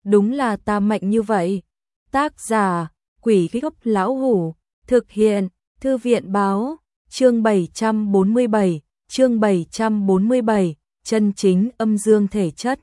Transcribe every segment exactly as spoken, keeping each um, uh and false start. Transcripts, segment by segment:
đúng là ta mạnh như vậy. Tác giả, Quỷ Gốc Lão Hủ, thực hiện, Thư viện báo, chương bảy trăm bốn mươi bảy, chương bảy trăm bốn mươi bảy, chân chính âm dương thể chất.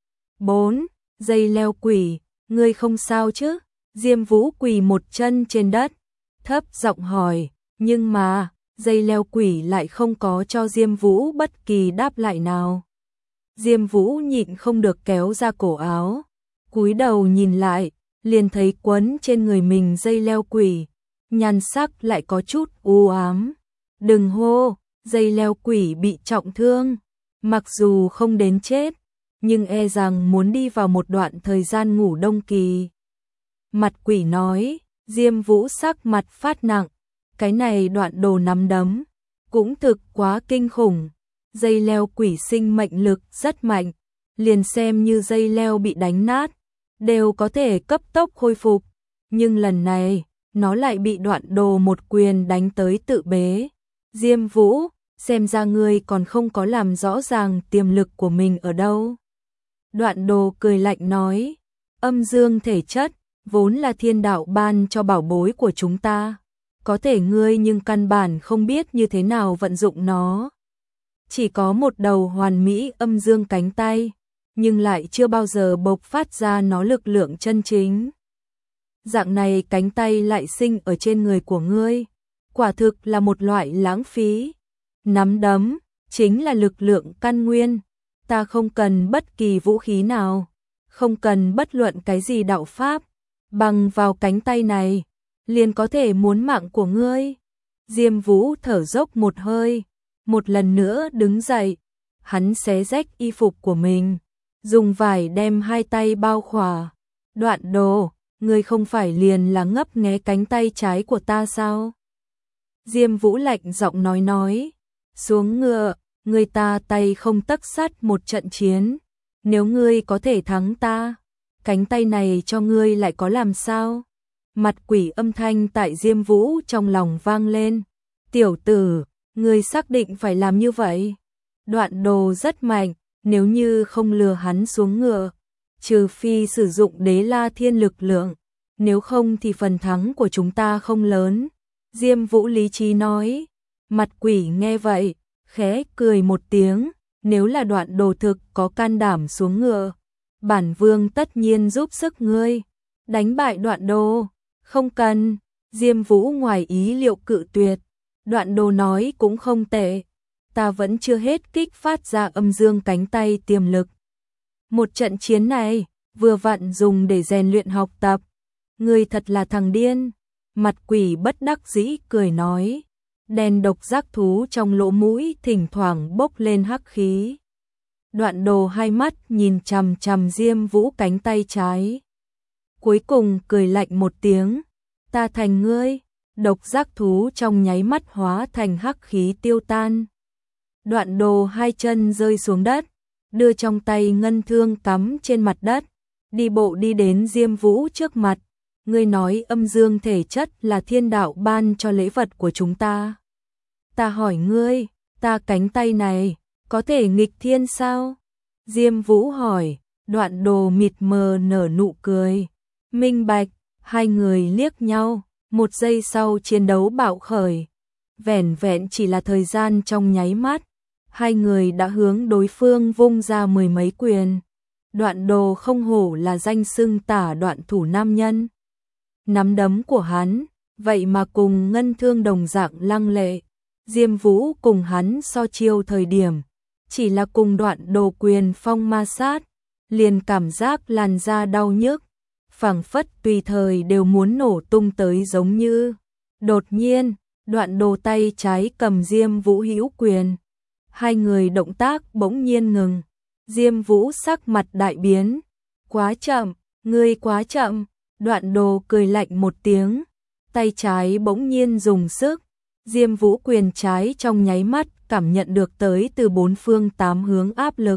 bốn. Dây leo quỷ, ngươi không sao chứ? Diêm Vũ quỳ một chân trên đất, thấp giọng hỏi, nhưng mà, dây leo quỷ lại không có cho Diêm Vũ bất kỳ đáp lại nào. Diêm Vũ nhịn không được kéo ra cổ áo, cúi đầu nhìn lại, liền thấy quấn trên người mình dây leo quỷ, nhan sắc lại có chút u ám. Đừng hô, dây leo quỷ bị trọng thương, mặc dù không đến chết, nhưng e rằng muốn đi vào một đoạn thời gian ngủ đông kỳ. Mặt quỷ nói, Diêm Vũ sắc mặt phát nặng, cái này đoạn đồ nắm đấm, cũng thực quá kinh khủng. Dây leo quỷ sinh mệnh lực rất mạnh, liền xem như dây leo bị đánh nát, đều có thể cấp tốc khôi phục, nhưng lần này, nó lại bị đoạn đồ một quyền đánh tới tự bế. Diêm Vũ, xem ra ngươi còn không có làm rõ ràng tiềm lực của mình ở đâu. Đoạn đồ cười lạnh nói, âm dương thể chất, vốn là thiên đạo ban cho bảo bối của chúng ta, có thể ngươi nhưng căn bản không biết như thế nào vận dụng nó. Chỉ có một đầu hoàn mỹ âm dương cánh tay, nhưng lại chưa bao giờ bộc phát ra nó lực lượng chân chính. Dạng này cánh tay lại sinh ở trên người của ngươi, quả thực là một loại lãng phí. Nắm đấm, chính là lực lượng căn nguyên, ta không cần bất kỳ vũ khí nào, không cần bất luận cái gì đạo pháp, bằng vào cánh tay này, liền có thể muốn mạng của ngươi. Diêm Vũ thở dốc một hơi, một lần nữa đứng dậy, hắn xé rách y phục của mình, dùng vải đem hai tay bao khỏa. Đoạn đồ, ngươi không phải liền là ngấp nghé cánh tay trái của ta sao? Diêm Vũ lạnh giọng nói nói, xuống ngựa, ngươi ta tay không tấc sắt một trận chiến, nếu ngươi có thể thắng ta, cánh tay này cho ngươi lại có làm sao? Mặt quỷ âm thanh tại Diêm Vũ trong lòng vang lên, tiểu tử, ngươi xác định phải làm như vậy? Đoạn đồ rất mạnh, nếu như không lừa hắn xuống ngựa, trừ phi sử dụng đế la thiên lực lượng, nếu không thì phần thắng của chúng ta không lớn. Diêm Vũ lý trí nói. Mặt quỷ nghe vậy, khẽ cười một tiếng, nếu là đoạn đồ thực có can đảm xuống ngựa, bản vương tất nhiên giúp sức ngươi, đánh bại đoạn đồ. Không cần. Diêm Vũ ngoài ý liệu cự tuyệt. Đoạn đồ nói cũng không tệ, ta vẫn chưa hết kích phát ra âm dương cánh tay tiềm lực. Một trận chiến này, vừa vặn dùng để rèn luyện học tập. Ngươi thật là thằng điên. Mặt quỷ bất đắc dĩ cười nói, đèn độc giác thú trong lỗ mũi thỉnh thoảng bốc lên hắc khí. Đoạn đồ hai mắt nhìn chằm chằm Diêm Vũ cánh tay trái. Cuối cùng cười lạnh một tiếng, ta thành ngươi. Độc giác thú trong nháy mắt hóa thành hắc khí tiêu tan. Đoạn đồ hai chân rơi xuống đất, đưa trong tay ngân thương cắm trên mặt đất, đi bộ đi đến Diêm Vũ trước mặt. Ngươi nói âm dương thể chất là thiên đạo ban cho lễ vật của chúng ta. Ta hỏi ngươi, ta cánh tay này, có thể nghịch thiên sao? Diêm Vũ hỏi. Đoạn đồ mịt mờ nở nụ cười. Minh bạch, hai người liếc nhau. Một giây sau chiến đấu bạo khởi, vẻn vẹn chỉ là thời gian trong nháy mắt, hai người đã hướng đối phương vung ra mười mấy quyền. Đoạn đồ không hổ là danh xưng tả đoạn thủ nam nhân. Nắm đấm của hắn, vậy mà cùng ngân thương đồng dạng lăng lệ. Diêm Vũ cùng hắn so chiêu thời điểm, chỉ là cùng đoạn đồ quyền phong ma sát, liền cảm giác làn da đau nhức, phảng phất tùy thời đều muốn nổ tung tới giống như. Đột nhiên, đoạn đồ tay trái cầm Diêm Vũ hữu quyền. Hai người động tác bỗng nhiên ngừng. Diêm Vũ sắc mặt đại biến. Quá chậm, ngươi quá chậm. Đoạn đồ cười lạnh một tiếng. Tay trái bỗng nhiên dùng sức. Diêm Vũ quyền trái trong nháy mắt cảm nhận được tới từ bốn phương tám hướng áp lực.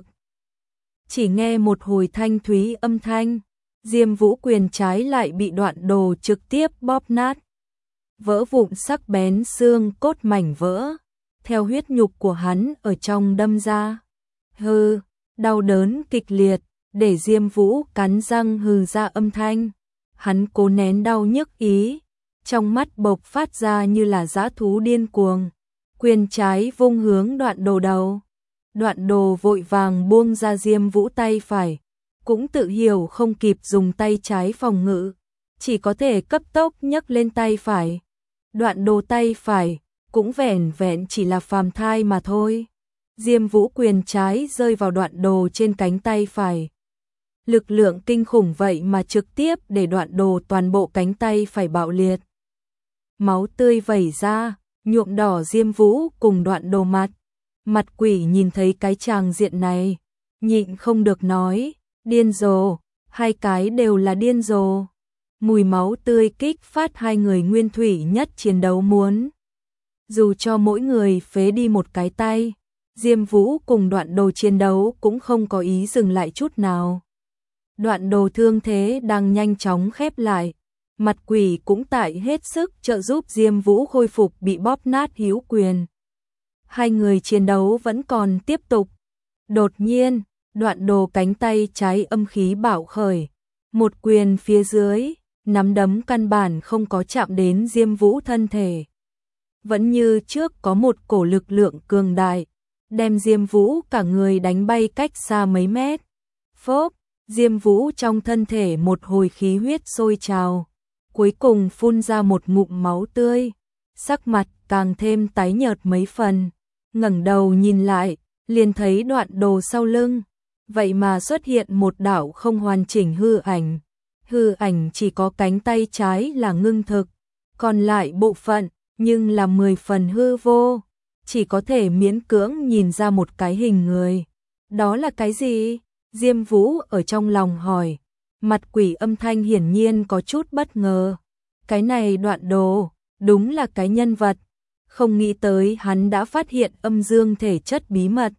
Chỉ nghe một hồi thanh thúy âm thanh. Diêm Vũ quyền trái lại bị đoạn đồ trực tiếp bóp nát. Vỡ vụn sắc bén xương cốt mảnh vỡ, theo huyết nhục của hắn ở trong đâm ra. Hừ, đau đớn kịch liệt, để Diêm Vũ cắn răng hừ ra âm thanh. Hắn cố nén đau nhức ý, trong mắt bộc phát ra như là dã thú điên cuồng. Quyền trái vung hướng Đoạn Đồ đầu. Đoạn Đồ vội vàng buông ra Diêm Vũ tay phải, cũng tự hiểu không kịp dùng tay trái phòng ngự, chỉ có thể cấp tốc nhấc lên tay phải. Đoạn Đồ tay phải cũng vẻn vẹn chỉ là phàm thai mà thôi. Diêm Vũ quyền trái rơi vào Đoạn Đồ trên cánh tay phải. Lực lượng kinh khủng vậy mà trực tiếp để Đoạn Đồ toàn bộ cánh tay phải bạo liệt. Máu tươi vẩy ra, nhuộm đỏ Diêm Vũ cùng Đoạn Đồ mặt. Mặt quỷ nhìn thấy cái tràng diện này, nhịn không được nói, điên rồ, hai cái đều là điên rồ. Mùi máu tươi kích phát hai người nguyên thủy nhất chiến đấu muốn. Dù cho mỗi người phế đi một cái tay, Diêm Vũ cùng Đoạn Đồ chiến đấu cũng không có ý dừng lại chút nào. Đoạn Đồ thương thế đang nhanh chóng khép lại, mặt quỷ cũng tại hết sức trợ giúp Diêm Vũ khôi phục bị bóp nát hữu quyền. Hai người chiến đấu vẫn còn tiếp tục. Đột nhiên, Đoạn Đồ cánh tay trái âm khí bạo khởi, một quyền phía dưới, nắm đấm căn bản không có chạm đến Diêm Vũ thân thể. Vẫn như trước có một cổ lực lượng cường đại, đem Diêm Vũ cả người đánh bay cách xa mấy mét. Phốc, Diêm Vũ trong thân thể một hồi khí huyết sôi trào, cuối cùng phun ra một ngụm máu tươi, sắc mặt càng thêm tái nhợt mấy phần. Ngẩng đầu nhìn lại, liền thấy Đoạn Đồ sau lưng, vậy mà xuất hiện một đạo không hoàn chỉnh hư ảnh. Hư ảnh chỉ có cánh tay trái là ngưng thực, còn lại bộ phận nhưng là mười phần hư vô, chỉ có thể miễn cưỡng nhìn ra một cái hình người. Đó là cái gì? Diêm Vũ ở trong lòng hỏi. Mặt quỷ âm thanh hiển nhiên có chút bất ngờ. Cái này Đoạn Đồ, đúng là cái nhân vật. Không nghĩ tới hắn đã phát hiện âm dương thể chất bí mật.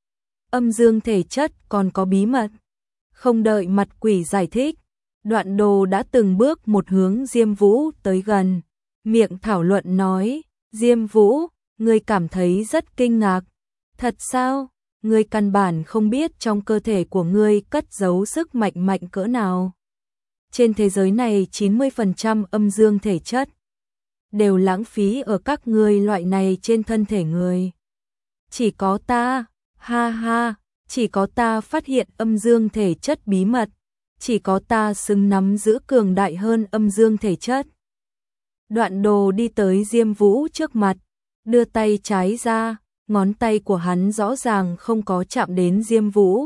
Âm dương thể chất còn có bí mật. Không đợi mặt quỷ giải thích, Đoạn Đồ đã từng bước một hướng Diêm Vũ tới gần. Miệng thảo luận nói, Diêm Vũ, ngươi cảm thấy rất kinh ngạc. Thật sao? Ngươi căn bản không biết trong cơ thể của ngươi cất giấu sức mạnh mạnh cỡ nào. Trên thế giới này chín mươi phần trăm âm dương thể chất đều lãng phí ở các ngươi loại này trên thân thể người. Chỉ có ta, ha ha, chỉ có ta phát hiện âm dương thể chất bí mật, chỉ có ta xứng nắm giữ cường đại hơn âm dương thể chất. Đoạn Đồ đi tới Diêm Vũ trước mặt, đưa tay trái ra, ngón tay của hắn rõ ràng không có chạm đến Diêm Vũ.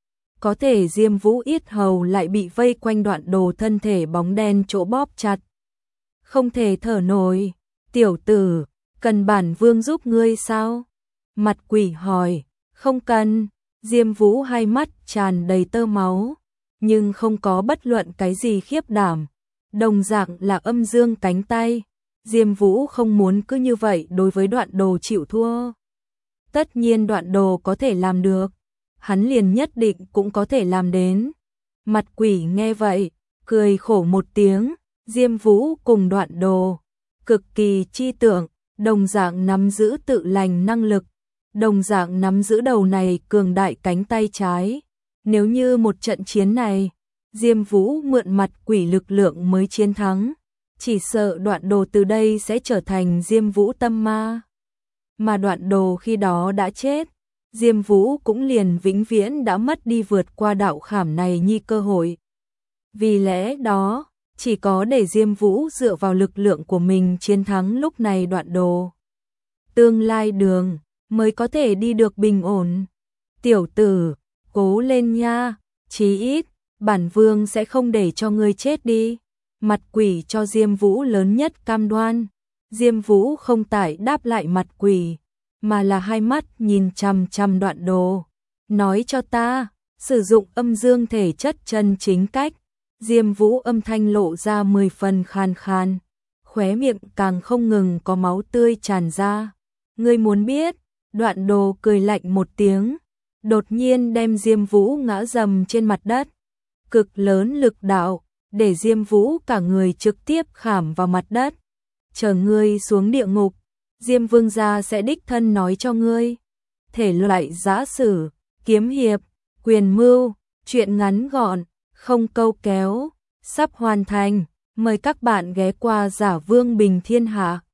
Có thể Diêm Vũ yết hầu lại bị vây quanh Đoạn Đồ thân thể bóng đen chỗ bóp chặt. Không thể thở nổi. Tiểu tử, cần bản vương giúp ngươi sao? Mặt quỷ hỏi. Không cần. Diêm Vũ hai mắt tràn đầy tơ máu, nhưng không có bất luận cái gì khiếp đảm. Đồng dạng là âm dương cánh tay. Diêm Vũ không muốn cứ như vậy đối với Đoạn Đồ chịu thua. Tất nhiên Đoạn Đồ có thể làm được, hắn liền nhất định cũng có thể làm đến. Mặt quỷ nghe vậy, cười khổ một tiếng. Diêm Vũ cùng Đoạn Đồ cực kỳ chi tưởng, đồng dạng nắm giữ tự lành năng lực, đồng dạng nắm giữ đầu này cường đại cánh tay trái. Nếu như một trận chiến này, Diêm Vũ mượn mặt quỷ lực lượng mới chiến thắng, chỉ sợ Đoạn Đồ từ đây sẽ trở thành Diêm Vũ tâm ma. Mà Đoạn Đồ khi đó đã chết, Diêm Vũ cũng liền vĩnh viễn đã mất đi vượt qua đạo khảm này nhi cơ hội. Vì lẽ đó, chỉ có để Diêm Vũ dựa vào lực lượng của mình chiến thắng lúc này Đoạn Đồ. Tương lai đường mới có thể đi được bình ổn. Tiểu tử, cố lên nha, chí ít, bản vương sẽ không để cho ngươi chết đi. Mặt quỷ cho Diêm Vũ lớn nhất cam đoan. Diêm Vũ không tải đáp lại mặt quỷ, mà là hai mắt nhìn chằm chằm Đoạn Đồ. Nói cho ta, sử dụng âm dương thể chất chân chính cách. Diêm Vũ âm thanh lộ ra mười phần khan khan, khóe miệng càng không ngừng có máu tươi tràn ra. Ngươi muốn biết? Đoạn Đồ cười lạnh một tiếng, đột nhiên đem Diêm Vũ ngã dầm trên mặt đất. Cực lớn lực đạo, để Diêm Vũ cả người trực tiếp khảm vào mặt đất. Chờ ngươi xuống địa ngục, Diêm Vương gia sẽ đích thân nói cho ngươi. Thể loại giã sử, kiếm hiệp, quyền mưu, Chuyện ngắn gọn, không câu kéo, sắp hoàn thành. Mời các bạn ghé qua Giả Vương Bình Thiên Hạ.